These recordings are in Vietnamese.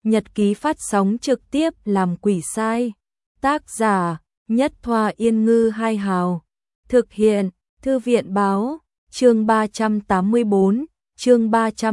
nhật ký phát sóng trực tiếp làm quỷ sai. Tác giả, Nhất Thoa Yên Ngư Hai Hào. Thực hiện, Thư viện Báo. Chương 384, chương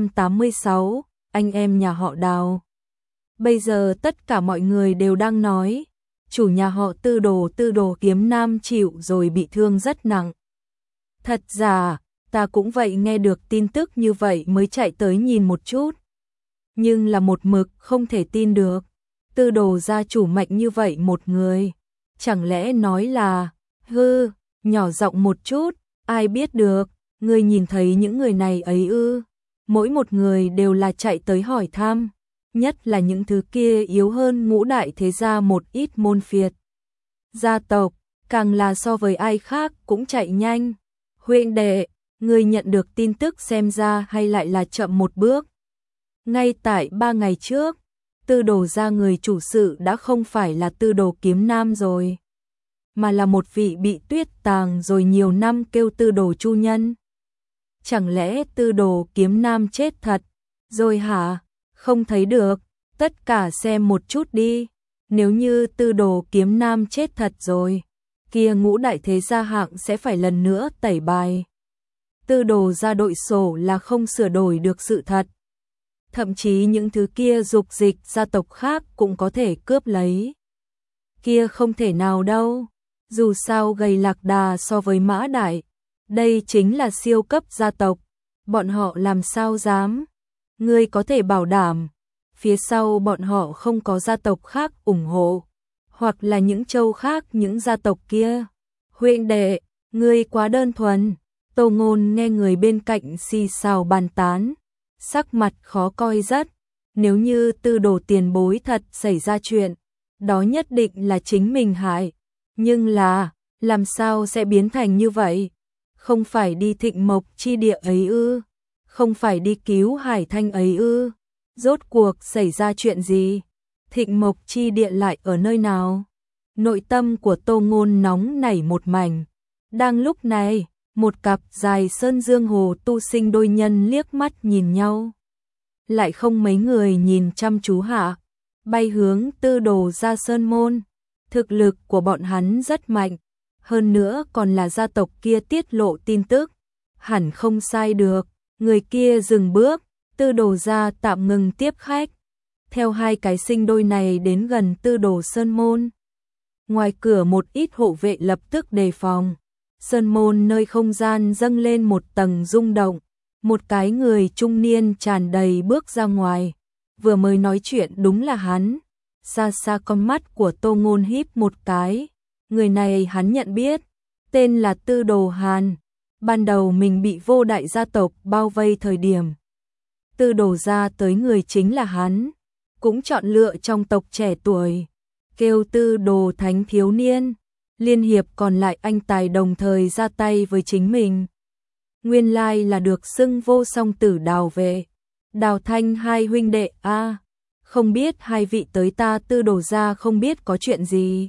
386, anh em nhà họ Đào. Bây giờ tất cả mọi người đều đang nói, chủ nhà họ Tư Đồ Kiếm Nam chịu rồi bị thương rất nặng. Thật ra, ta cũng vậy, nghe được tin tức như vậy mới chạy tới nhìn một chút. Nhưng là một mực không thể tin được, Tư Đồ gia chủ mạnh như vậy một người. Chẳng lẽ nói là, nhỏ giọng một chút, ai biết được, ngươi nhìn thấy những người này ấy ư? Mỗi một người đều là chạy tới hỏi thăm, nhất là những thứ kia yếu hơn ngũ đại thế gia một ít môn phiệt. Gia tộc, càng là so với ai khác cũng chạy nhanh. Huynh đệ, ngươi nhận được tin tức xem ra hay lại là chậm một bước. Ngay tại 3 ngày trước, Tư Đồ gia người chủ sự đã không phải là Tư Đồ Kiếm Nam rồi, mà là một vị bị tuyết tàng rồi nhiều năm kêu Tư Đồ Chu Nhân. Chẳng lẽ Tư Đồ Kiếm Nam chết thật rồi hả? Không thấy được, tất cả xem một chút đi. Nếu như Tư Đồ Kiếm Nam chết thật rồi, kia ngũ đại thế gia hạng sẽ phải lần nữa tẩy bài. Tư Đồ gia đội sổ là không sửa đổi được sự thật. Thậm chí những thứ kia dục dịch gia tộc khác cũng có thể cướp lấy. Kia không thể nào đâu. Dù sao gầy Lạc Đà so với Mã Đại, đây chính là siêu cấp gia tộc. Bọn họ làm sao dám? Ngươi có thể bảo đảm, phía sau bọn họ không có gia tộc khác ủng hộ, hoặc là những châu khác những gia tộc kia. Huynh đệ, ngươi quá đơn thuần. Tô Ngôn nghe người bên cạnh xì xào bàn tán, sắc mặt khó coi rất. Nếu như Tư Đồ tiền bối thật xảy ra chuyện, đó nhất định là chính mình hại. Nhưng là, làm sao sẽ biến thành như vậy? Không phải đi Thịnh Mộc chi địa ấy ư? Không phải đi cứu Hải Thanh ấy ư? Rốt cuộc xảy ra chuyện gì? Thịnh Mộc chi địa lại ở nơi nào? Nội tâm của Tô Ngôn nóng nảy một mảnh. Đang lúc này, một cặp dài sơn dương hồ tu sinh đôi nhân liếc mắt nhìn nhau. Lại không mấy người nhìn chăm chú hạ, bay hướng Tư Đồ gia sơn môn. Thực lực của bọn hắn rất mạnh, hơn nữa còn là gia tộc kia tiết lộ tin tức. Hẳn không sai được, người kia dừng bước, Tư Đồ gia tạm ngừng tiếp khách. Theo hai cái sinh đôi này đến gần Tư Đồ sơn môn. Ngoài cửa một ít hộ vệ lập tức đề phòng. Sơn môn nơi không gian dâng lên một tầng rung động. Một cái người trung niên tràn đầy bước ra ngoài. Vừa mới nói chuyện đúng là hắn. Xa xa con mắt của Tô Ngôn híp một cái. Người này hắn nhận biết, tên là Tư Đồ Hàn. Ban đầu mình bị vô đại gia tộc bao vây thời điểm, Tư Đồ gia tới người chính là hắn. Cũng chọn lựa trong tộc trẻ tuổi, kêu Tư Đồ Thánh thiếu niên. Liên hiệp còn lại anh tài đồng thời ra tay với chính mình. Nguyên lai là được xưng vô song tử Đào vệ, Đào Thanh hai huynh đệ a. Không biết hai vị tới ta Tư Đồ gia không biết có chuyện gì.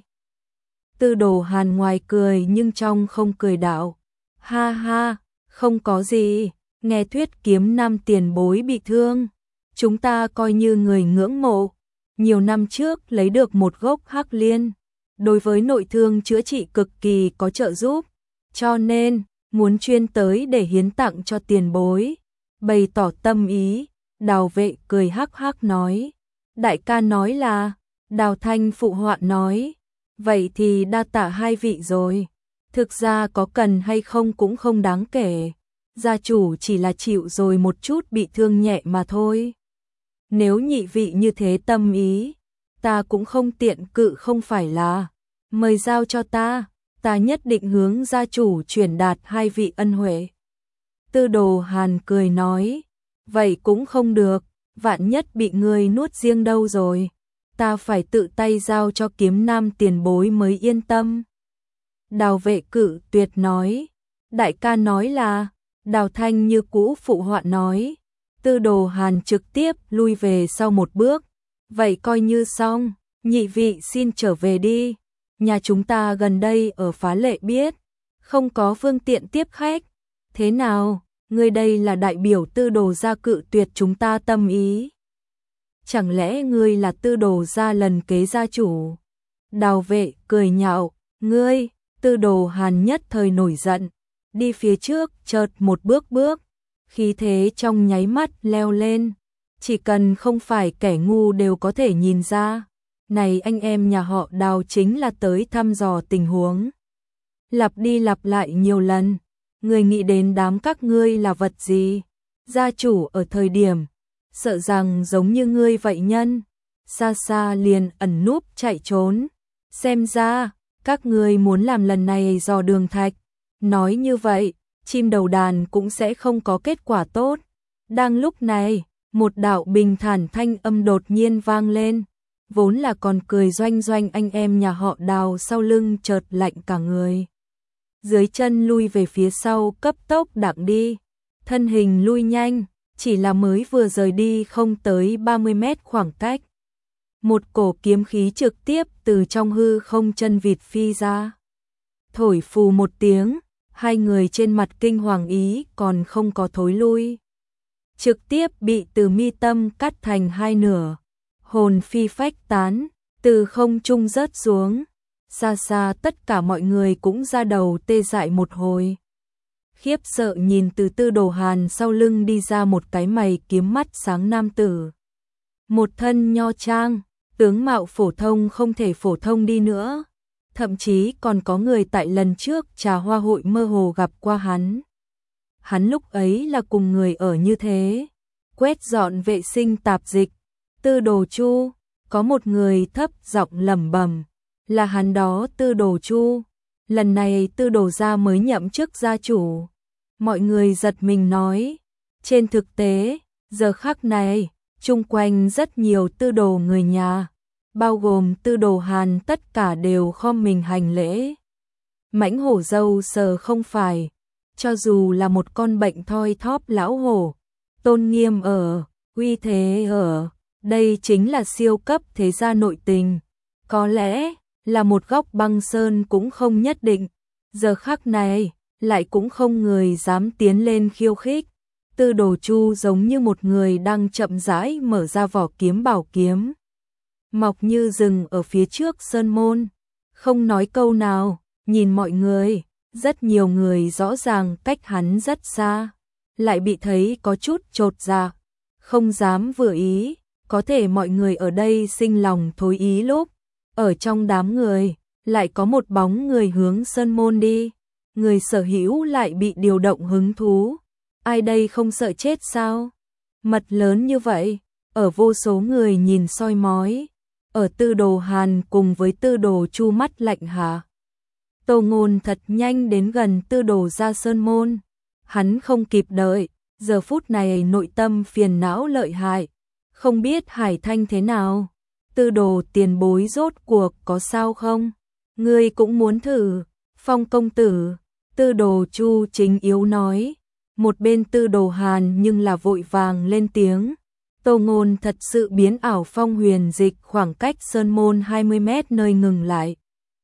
Tư Đồ Hàn ngoài cười nhưng trong không cười đạo. Ha ha, không có gì, nghe thuyết Kiếm Nam tiền bối bị thương. Chúng ta coi như người ngưỡng mộ. Nhiều năm trước lấy được một gốc hắc liên. Đối với nội thương chữa trị cực kỳ có trợ giúp. Cho nên, muốn chuyên tới để hiến tặng cho tiền bối. Bày tỏ tâm ý, Đào vệ cười hắc hắc nói. Đại ca nói là, Đào Thanh phụ họa nói. Vậy thì đa tạ hai vị rồi. Thực ra có cần hay không cũng không đáng kể. Gia chủ chỉ là chịu rồi một chút bị thương nhẹ mà thôi. Nếu nhị vị như thế tâm ý, ta cũng không tiện cự không phải là. Mời giao cho ta nhất định hướng gia chủ truyền đạt hai vị ân huệ. Tư Đồ Hàn cười nói, vậy cũng không được, vạn nhất bị ngươi nuốt riêng đâu rồi. Ta phải tự tay giao cho Kiếm Nam tiền bối mới yên tâm. Đào vệ cự tuyệt nói, đại ca nói là, Đào Thanh như cũ phụ họa nói. Tư Đồ Hàn trực tiếp lui về sau một bước, vậy coi như xong, nhị vị xin trở về đi. Nhà chúng ta gần đây ở Phá Lệ biết, không có phương tiện tiếp khách. Thế nào, ngươi đây là đại biểu Tư Đồ gia cự tuyệt chúng ta tâm ý. chẳng lẽ ngươi là Tư Đồ gia lần kế gia chủ? Đào Vệ cười nhạo, ngươi, Tư Đồ Hàn nhất thời nổi giận, đi phía trước chợt một bước, khí thế trong nháy mắt leo lên, chỉ cần không phải kẻ ngu đều có thể nhìn ra, này anh em nhà họ Đào chính là tới thăm dò tình huống. Lặp đi lặp lại nhiều lần, người nghĩ đến đám các ngươi là vật gì? Gia chủ ở thời điểm, sợ rằng giống như ngươi vậy nhân, xa xa liền ẩn núp chạy trốn. Xem ra, các ngươi muốn làm lần này dò đường thạch. Nói như vậy, chim đầu đàn cũng sẽ không có kết quả tốt. Đang lúc này, một đạo bình thản thanh âm đột nhiên vang lên. Vốn là còn cười doanh doanh anh em nhà họ Đào sau lưng chợt lạnh cả người. Dưới chân lui về phía sau cấp tốc đặng đi. Thân hình lui nhanh, chỉ là mới vừa rời đi không tới 30 mét khoảng cách. Một cổ kiếm khí trực tiếp từ trong hư không chân vịt phi ra. Thổi phù một tiếng, hai người trên mặt kinh hoàng ý còn không có thối lui. Trực tiếp bị từ mi tâm cắt thành hai nửa. Hồn phi phách tán, từ không trung rớt xuống. Xa xa tất cả mọi người cũng ra đầu tê dại một hồi. Khiếp sợ nhìn từ Tư Đồ Hàn sau lưng đi ra một cái mày kiếm mắt sáng nam tử. Một thân nho trang, tướng mạo phổ thông không thể phổ thông đi nữa. Thậm chí còn có người tại lần trước trà hoa hội mơ hồ gặp qua hắn. Hắn lúc ấy là cùng người ở như thế, quét dọn vệ sinh tạp dịch. Tư Đồ Chu, có một người thấp giọng lẩm bẩm, là hắn đó Tư Đồ Chu. Lần này Tư Đồ gia mới nhậm chức gia chủ. Mọi người giật mình nói, trên thực tế, giờ khắc này, chung quanh rất nhiều Tư Đồ người nhà, bao gồm Tư Đồ Hàn tất cả đều khom mình hành lễ. Mãnh hổ dâu sờ không phải, cho dù là một con bệnh thoi thóp lão hổ, tôn nghiêm ở, uy thế ở, đây chính là siêu cấp thế gia nội tình. Có lẽ là một góc băng sơn cũng không nhất định, giờ khắc này, lại cũng không người dám tiến lên khiêu khích. Tư Đồ Chu giống như một người đang chậm rãi mở ra vỏ kiếm bảo kiếm. Mọc như rừng ở phía trước sơn môn, không nói câu nào, nhìn mọi người, rất nhiều người rõ ràng cách hắn rất xa, lại bị thấy có chút chột dạ, không dám vừa ý, có thể mọi người ở đây sinh lòng thối ý lúc, ở trong đám người, lại có một bóng người hướng sơn môn đi, người sở hữu lại bị điều động hứng thú, ai đây không sợ chết sao? Mật lớn như vậy, ở vô số người nhìn soi mói. Ở Tư Đồ Hàn cùng với Tư Đồ Chu mắt lạnh hạ. Tô Ngôn thật nhanh đến gần Tư Đồ gia sơn môn. Hắn không kịp đợi, giờ phút này nội tâm phiền não lợi hại. Không biết Hải Thanh thế nào? Tư Đồ tiền bối rốt cuộc có sao không? Ngươi cũng muốn thử, Phong công tử. Tư Đồ Chu chính yếu nói. Một bên Tư Đồ Hàn nhưng là vội vàng lên tiếng. Tô Ngôn thật sự biến ảo phong huyền dịch khoảng cách sơn môn 20 mét nơi ngừng lại.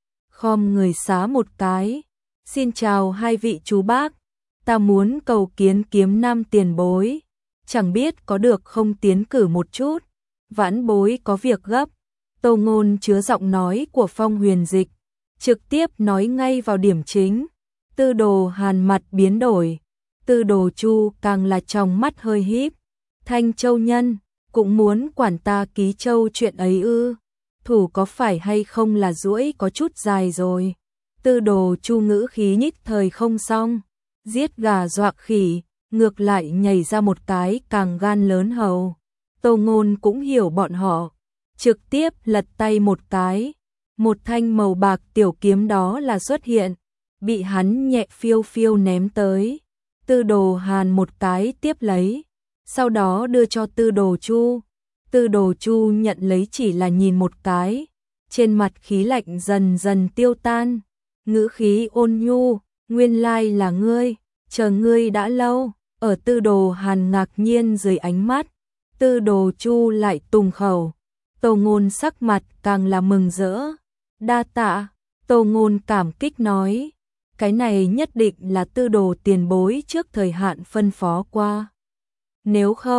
Khom người xá một cái. Xin chào hai vị chú bác. Ta muốn cầu kiến Kiếm Nam tiền bối. Chẳng biết có được không tiến cử một chút. Vãn bối có việc gấp. Tô Ngôn chứa giọng nói của phong huyền dịch. Trực tiếp nói ngay vào điểm chính. Tư Đồ Hàn mặt biến đổi. Tư Đồ Chu càng là trong mắt hơi híp. Thanh Châu nhân, cũng muốn quản ta Ký Châu chuyện ấy ư? Thủ có phải hay không là duỗi có chút dài rồi. Tư Đồ Chu ngữ khí nhích thời không xong, giết gà dọa khỉ, ngược lại nhảy ra một cái càng gan lớn hầu. Tô Ngôn cũng hiểu bọn họ, trực tiếp lật tay một cái, một thanh màu bạc tiểu kiếm đó là xuất hiện, bị hắn nhẹ phiêu phiêu ném tới. Tư Đồ Hàn một cái tiếp lấy, sau đó đưa cho Tư Đồ Chu. Tư Đồ Chu nhận lấy chỉ là nhìn một cái, trên mặt khí lạnh dần dần tiêu tan, ngữ khí ôn nhu, nguyên lai là ngươi, chờ ngươi đã lâu. Ở Tư Đồ Hàn ngạc nhiên dưới ánh mắt, Tư Đồ Chu lại tùng khẩu. Tô Ngôn sắc mặt càng là mừng rỡ. Đa tạ. Tô Ngôn cảm kích nói, cái này nhất định là Tư Đồ tiền bối trước thời hạn phân phó qua. Nếu không,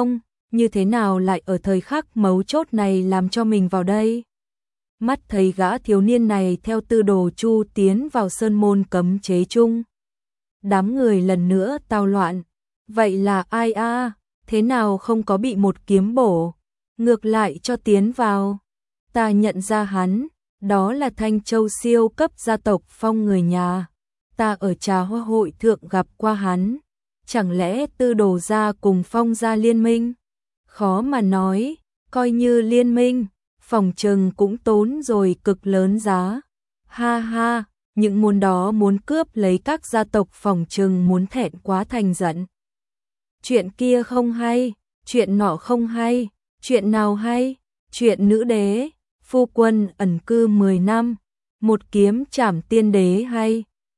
như thế nào lại ở thời khắc mấu chốt này làm cho mình vào đây? Mắt thấy gã thiếu niên này theo Tư Đồ Chu tiến vào sơn môn cấm chế chung. Đám người lần nữa tao loạn. Vậy là ai a? Thế nào không có bị một kiếm bổ? Ngược lại cho tiến vào. Ta nhận ra hắn, đó là Thanh Châu siêu cấp gia tộc Phong người nhà. Ta ở trà hoa hội thượng gặp qua hắn. Chẳng lẽ Tư Đồ gia cùng Phong gia liên minh? Khó mà nói, coi như liên minh, phòng trừng cũng tốn rồi cực lớn giá. Ha ha, những môn đó muốn cướp lấy các gia tộc phòng trừng muốn thẹn quá thành giận. Chuyện kia không hay, chuyện nọ không hay, chuyện nào hay? Chuyện nữ đế, phu quân ẩn cư 10 năm, một kiếm trảm tiên đế hay?